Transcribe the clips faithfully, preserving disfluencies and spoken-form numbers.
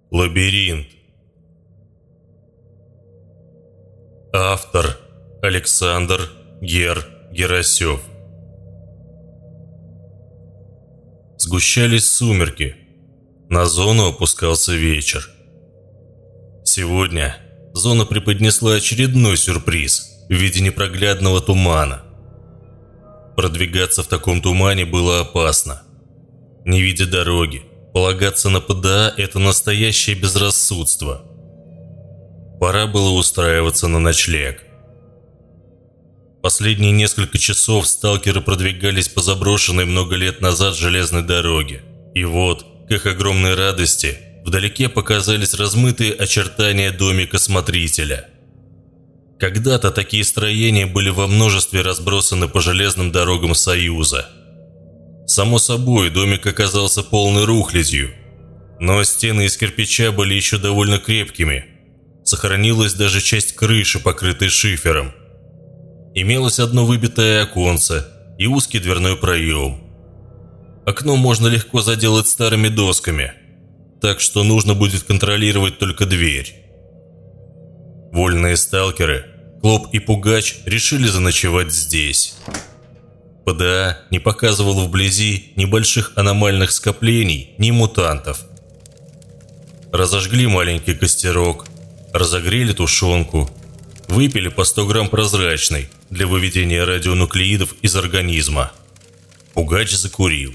Лабиринт. Автор Александр Гер Герасев. Сгущались сумерки. На зону опускался вечер. Сегодня зона преподнесла очередной сюрприз в виде непроглядного тумана. Продвигаться в таком тумане было опасно. Не видя дороги, полагаться на ПДА – это настоящее безрассудство. Пора было устраиваться на ночлег. Последние несколько часов сталкеры продвигались по заброшенной много лет назад железной дороге. И вот, к их огромной радости, вдалеке показались размытые очертания домика смотрителя. Когда-то такие строения были во множестве разбросаны по железным дорогам Союза. Само собой, домик оказался полной рухлядью, но стены из кирпича были еще довольно крепкими. Сохранилась даже часть крыши, покрытой шифером. Имелось одно выбитое оконце и узкий дверной проем. Окно можно легко заделать старыми досками, так что нужно будет контролировать только дверь. Вольные сталкеры, Клоп и Пугач, решили заночевать здесь. ПДА не показывал вблизи небольших аномальных скоплений, ни мутантов. Разожгли маленький костерок, разогрели тушенку, выпили по сто грамм прозрачной для выведения радионуклеидов из организма. Пугач закурил.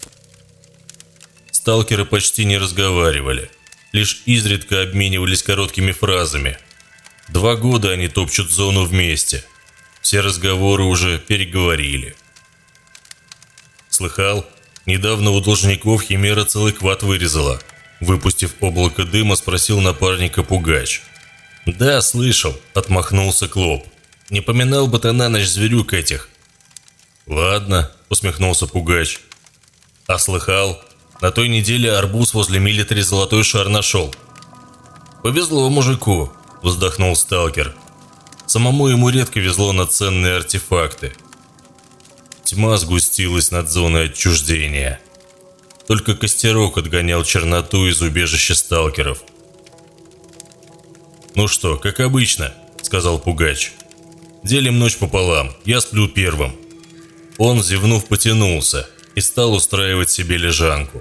Сталкеры почти не разговаривали, лишь изредка обменивались короткими фразами. Два года они топчут зону вместе, все разговоры уже переговорили. Слыхал, недавно у должников Химера целый квад вырезала. Выпустив облако дыма, спросил напарника Пугач. «Да, слышал», — отмахнулся Клоп. «Не поминал бы ты на ночь зверюк этих». «Ладно», — усмехнулся Пугач. «А слыхал, на той неделе арбуз возле милитари золотой шар нашел». «Повезло мужику», — вздохнул сталкер. Самому ему редко везло на ценные артефакты. Тьма сгустилась над зоной отчуждения. Только костерок отгонял черноту из убежища сталкеров. «Ну что, как обычно», — сказал Пугач. «Делим ночь пополам, я сплю первым». Он, зевнув, потянулся и стал устраивать себе лежанку.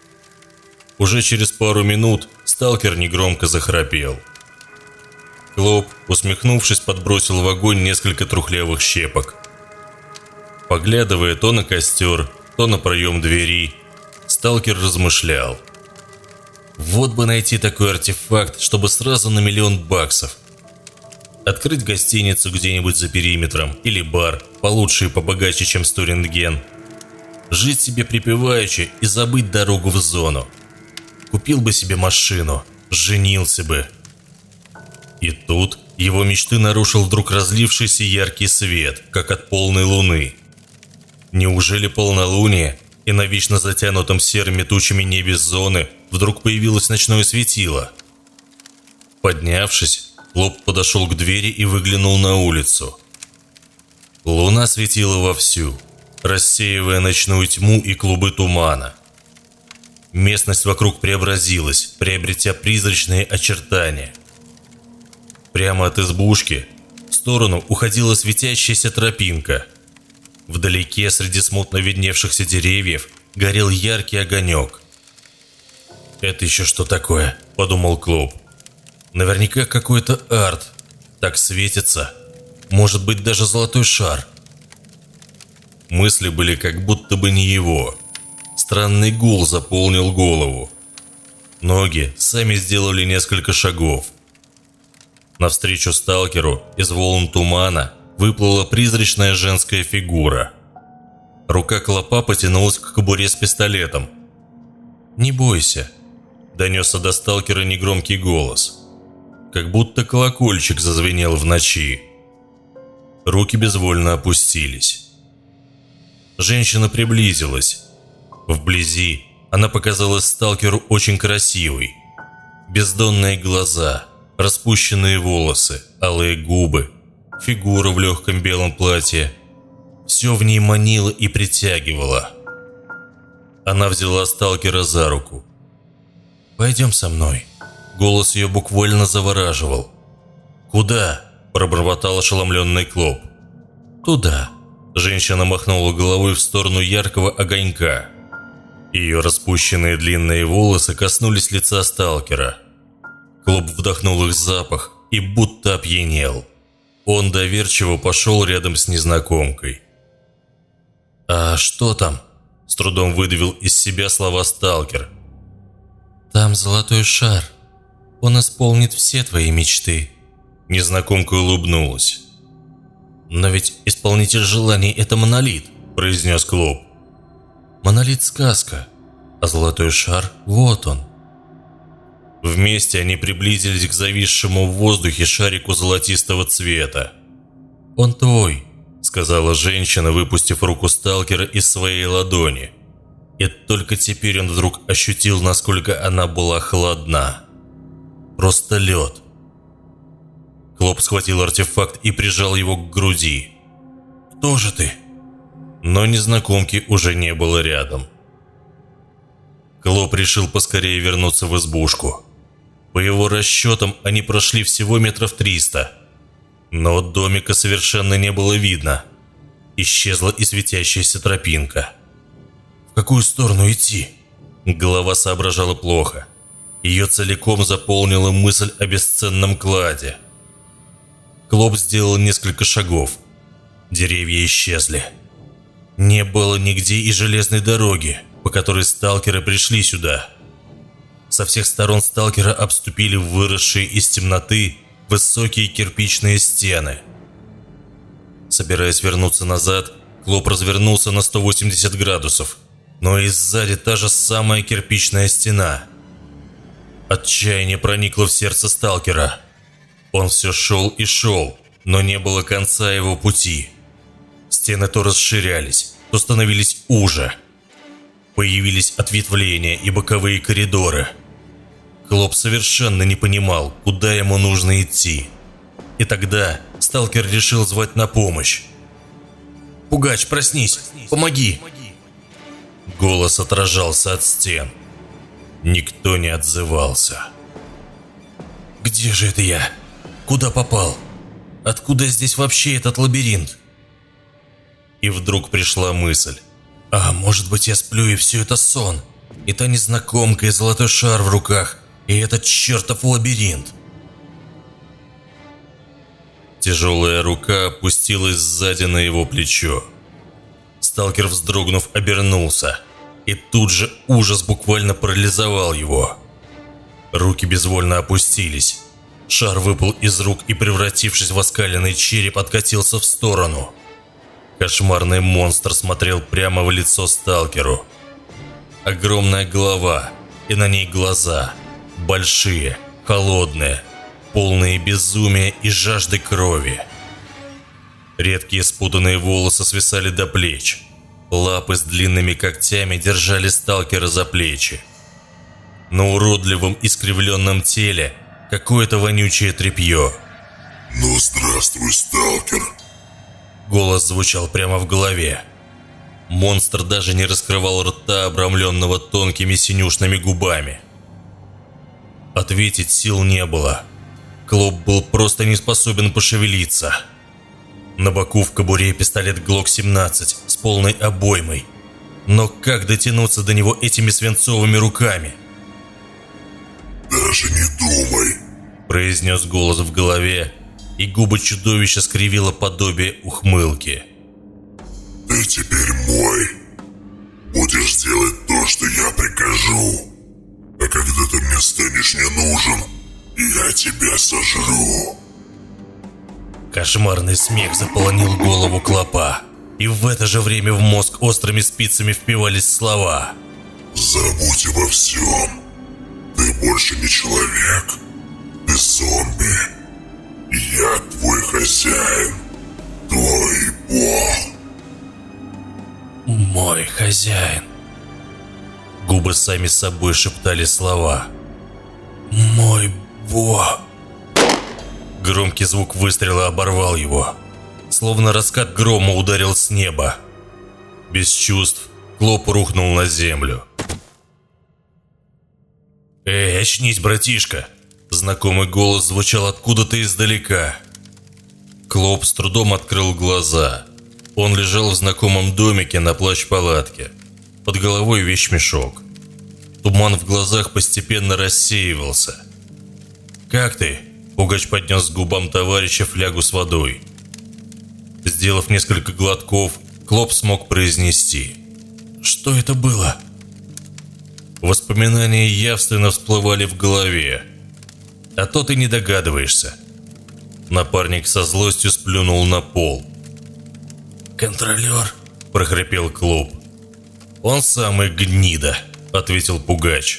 Уже через пару минут сталкер негромко захрапел. Клоп, усмехнувшись, подбросил в огонь несколько трухлявых щепок. Поглядывая то на костер, то на проем двери, сталкер размышлял. Вот бы найти такой артефакт, чтобы сразу на миллион баксов. Открыть гостиницу где-нибудь за периметром или бар, получше и побогаче, чем Сторинген. Жить себе припеваючи и забыть дорогу в зону. Купил бы себе машину, женился бы. И тут его мечты нарушил вдруг разлившийся яркий свет, как от полной луны. Неужели полнолуние, и на вечно затянутом серыми тучами небе зоны вдруг появилось ночное светило? Поднявшись, Клоп подошел к двери и выглянул на улицу. Луна светила вовсю, рассеивая ночную тьму и клубы тумана. Местность вокруг преобразилась, приобретя призрачные очертания. Прямо от избушки в сторону уходила светящаяся тропинка. Вдалеке, среди смутно видневшихся деревьев, горел яркий огонек. «Это еще что такое?» – подумал Клоп. «Наверняка какой-то арт. Так светится. Может быть, даже золотой шар». Мысли были как будто бы не его. Странный гул заполнил голову. Ноги сами сделали несколько шагов. Навстречу сталкеру из волн тумана выплыла призрачная женская фигура. Рука Клопа потянулась к кобуре с пистолетом. «Не бойся», – донесся до сталкера негромкий голос. Как будто колокольчик зазвенел в ночи. Руки безвольно опустились. Женщина приблизилась. Вблизи она показалась сталкеру очень красивой. Бездонные глаза, распущенные волосы, алые губы, фигура в легком белом платье. Все в ней манило и притягивало. Она взяла сталкера за руку. «Пойдем со мной», Голос ее буквально завораживал. «Куда?» – пробормотал ошеломленный Клоп. «Туда». Женщина махнула головой в сторону яркого огонька. Ее распущенные длинные волосы коснулись лица сталкера. Клоп вдохнул их запах и будто опьянел. Он доверчиво пошел рядом с незнакомкой. «А что там?» – с трудом выдавил из себя слова сталкер. «Там золотой шар. Он исполнит все твои мечты». Незнакомка улыбнулась. «Но ведь исполнитель желаний – это монолит», – произнес Клоп. «Монолит – сказка, а золотой шар – вот он». Вместе они приблизились к зависшему в воздухе шарику золотистого цвета. «Он твой», – сказала женщина, выпустив руку сталкера из своей ладони. И только теперь он вдруг ощутил, насколько она была холодна. Просто лед. Клоп схватил артефакт и прижал его к груди. «Кто же ты?» Но незнакомки уже не было рядом. Клоп решил поскорее вернуться в избушку. По его расчетам, они прошли всего метров триста. Но домика совершенно не было видно. Исчезла и светящаяся тропинка. В какую сторону идти? Голова соображала плохо. Ее целиком заполнила мысль о бесценном кладе. Клоп сделал несколько шагов. Деревья исчезли. Не было нигде и железной дороги, по которой сталкеры пришли сюда. Со всех сторон сталкера обступили выросшие из темноты высокие кирпичные стены. Собираясь вернуться назад, Клоп развернулся на сто восемьдесят градусов, но и сзади та же самая кирпичная стена. Отчаяние проникло в сердце сталкера. Он все шел и шел, но не было конца его пути. Стены то расширялись, то становились уже. Появились ответвления и боковые коридоры. Клоп совершенно не понимал, куда ему нужно идти. И тогда сталкер решил звать на помощь. «Пугач, проснись! Помоги!» Голос отражался от стен. Никто не отзывался. «Где же это я? Куда попал? Откуда здесь вообще этот лабиринт?» И вдруг пришла мысль. «А может быть, я сплю и все это сон? И та незнакомка, и золотой шар в руках, и этот чертов лабиринт?» Тяжелая рука опустилась сзади на его плечо. Сталкер, вздрогнув, обернулся. И тут же ужас буквально парализовал его. Руки безвольно опустились. Шар выпал из рук и, превратившись в оскаленный череп, откатился в сторону. Кошмарный монстр смотрел прямо в лицо сталкеру. Огромная голова, и на ней глаза. Большие, холодные, полные безумия и жажды крови. Редкие спутанные волосы свисали до плеч. Лапы с длинными когтями держали сталкера за плечи. На уродливом искривленном теле какое-то вонючее тряпье. «Ну, здравствуй, сталкер!» Голос звучал прямо в голове. Монстр даже не раскрывал рта, обрамленного тонкими синюшными губами. Ответить сил не было. Клоп был просто не способен пошевелиться. На боку в кобуре пистолет глок семнадцать с полной обоймой. Но как дотянуться до него этими свинцовыми руками? «Даже не думай», – произнес голос в голове, и губы чудовища скривило подобие ухмылки. «Ты теперь мой. Будешь делать то, что я прикажу. А когда ты мне станешь не нужен, я тебя сожру». Кошмарный смех заполонил голову Клопа, и в это же время в мозг острыми спицами впивались слова. «Забудь обо всем. Ты больше не человек. Ты зомби. Я твой хозяин. Твой бог». «Мой хозяин». Губы сами собой шептали слова. «Мой бог». Громкий звук выстрела оборвал его. Словно раскат грома ударил с неба. Без чувств Клоп рухнул на землю. «Эй, очнись, братишка!» Знакомый голос звучал откуда-то издалека. Клоп с трудом открыл глаза. Он лежал в знакомом домике на плащ-палатке. Под головой вещмешок. Туман в глазах постепенно рассеивался. «Как ты?» – Пугач поднес к губам товарища флягу с водой. Сделав несколько глотков, Клоп смог произнести: «Что это было?» Воспоминания явственно всплывали в голове. «А то ты не догадываешься». Напарник со злостью сплюнул на пол. «Контролер», – прохрипел Клоп. «Он самый гнида», – ответил Пугач.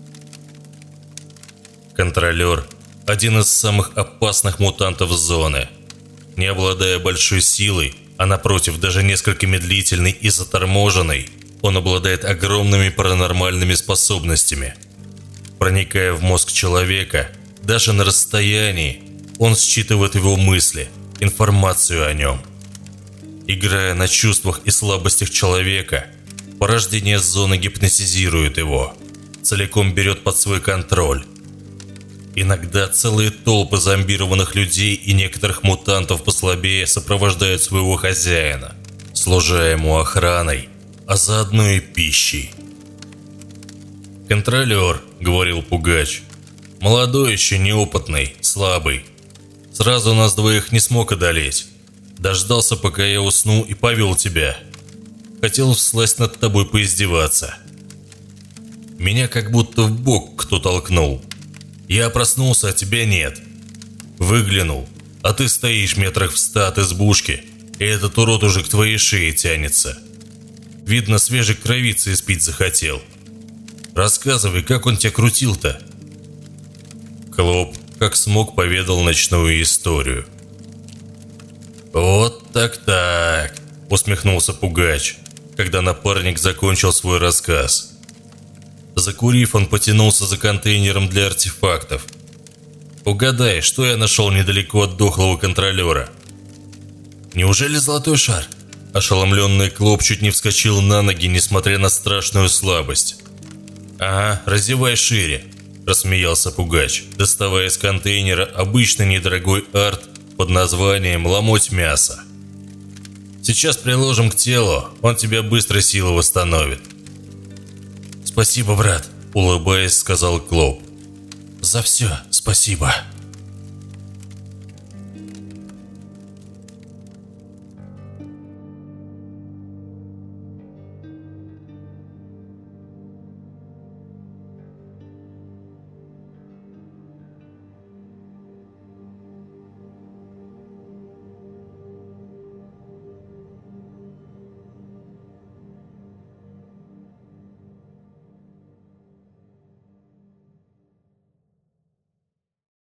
Контролер – один из самых опасных мутантов зоны. Не обладая большой силой, а напротив даже несколько медлительный и заторможенный, он обладает огромными паранормальными способностями. Проникая в мозг человека, даже на расстоянии, он считывает его мысли, информацию о нем. Играя на чувствах и слабостях человека, порождение зоны гипнотизирует его, целиком берет под свой контроль. Иногда целые толпы зомбированных людей и некоторых мутантов послабее сопровождают своего хозяина, служа ему охраной, а заодно и пищей. «Контролер», — говорил Пугач, — «молодой еще, неопытный, слабый. Сразу нас двоих не смог одолеть. Дождался, пока я усну, и повел тебя. Хотел всласть над тобой поиздеваться. Меня как будто в бок кто толкнул. Я проснулся, а тебя нет. Выглянул, а ты стоишь метрах в ста от избушки, и этот урод уже к твоей шее тянется. Видно, свежей кровицы испить захотел. Рассказывай, как он тебя крутил-то?» Клоп, как смог, поведал ночную историю. «Вот так-так», — усмехнулся Пугач, когда напарник закончил свой рассказ. Закурив, он потянулся за контейнером для артефактов. «Угадай, что я нашел недалеко от дохлого контролера?» «Неужели золотой шар?» Ошеломленный Клоп чуть не вскочил на ноги, несмотря на страшную слабость. «Ага, разевай шире», – рассмеялся Пугач, доставая из контейнера обычный недорогой арт под названием «Ломоть мясо». «Сейчас приложим к телу, он тебе быстро силу восстановит». «Спасибо, брат», – улыбаясь, сказал Клоп. «За все спасибо».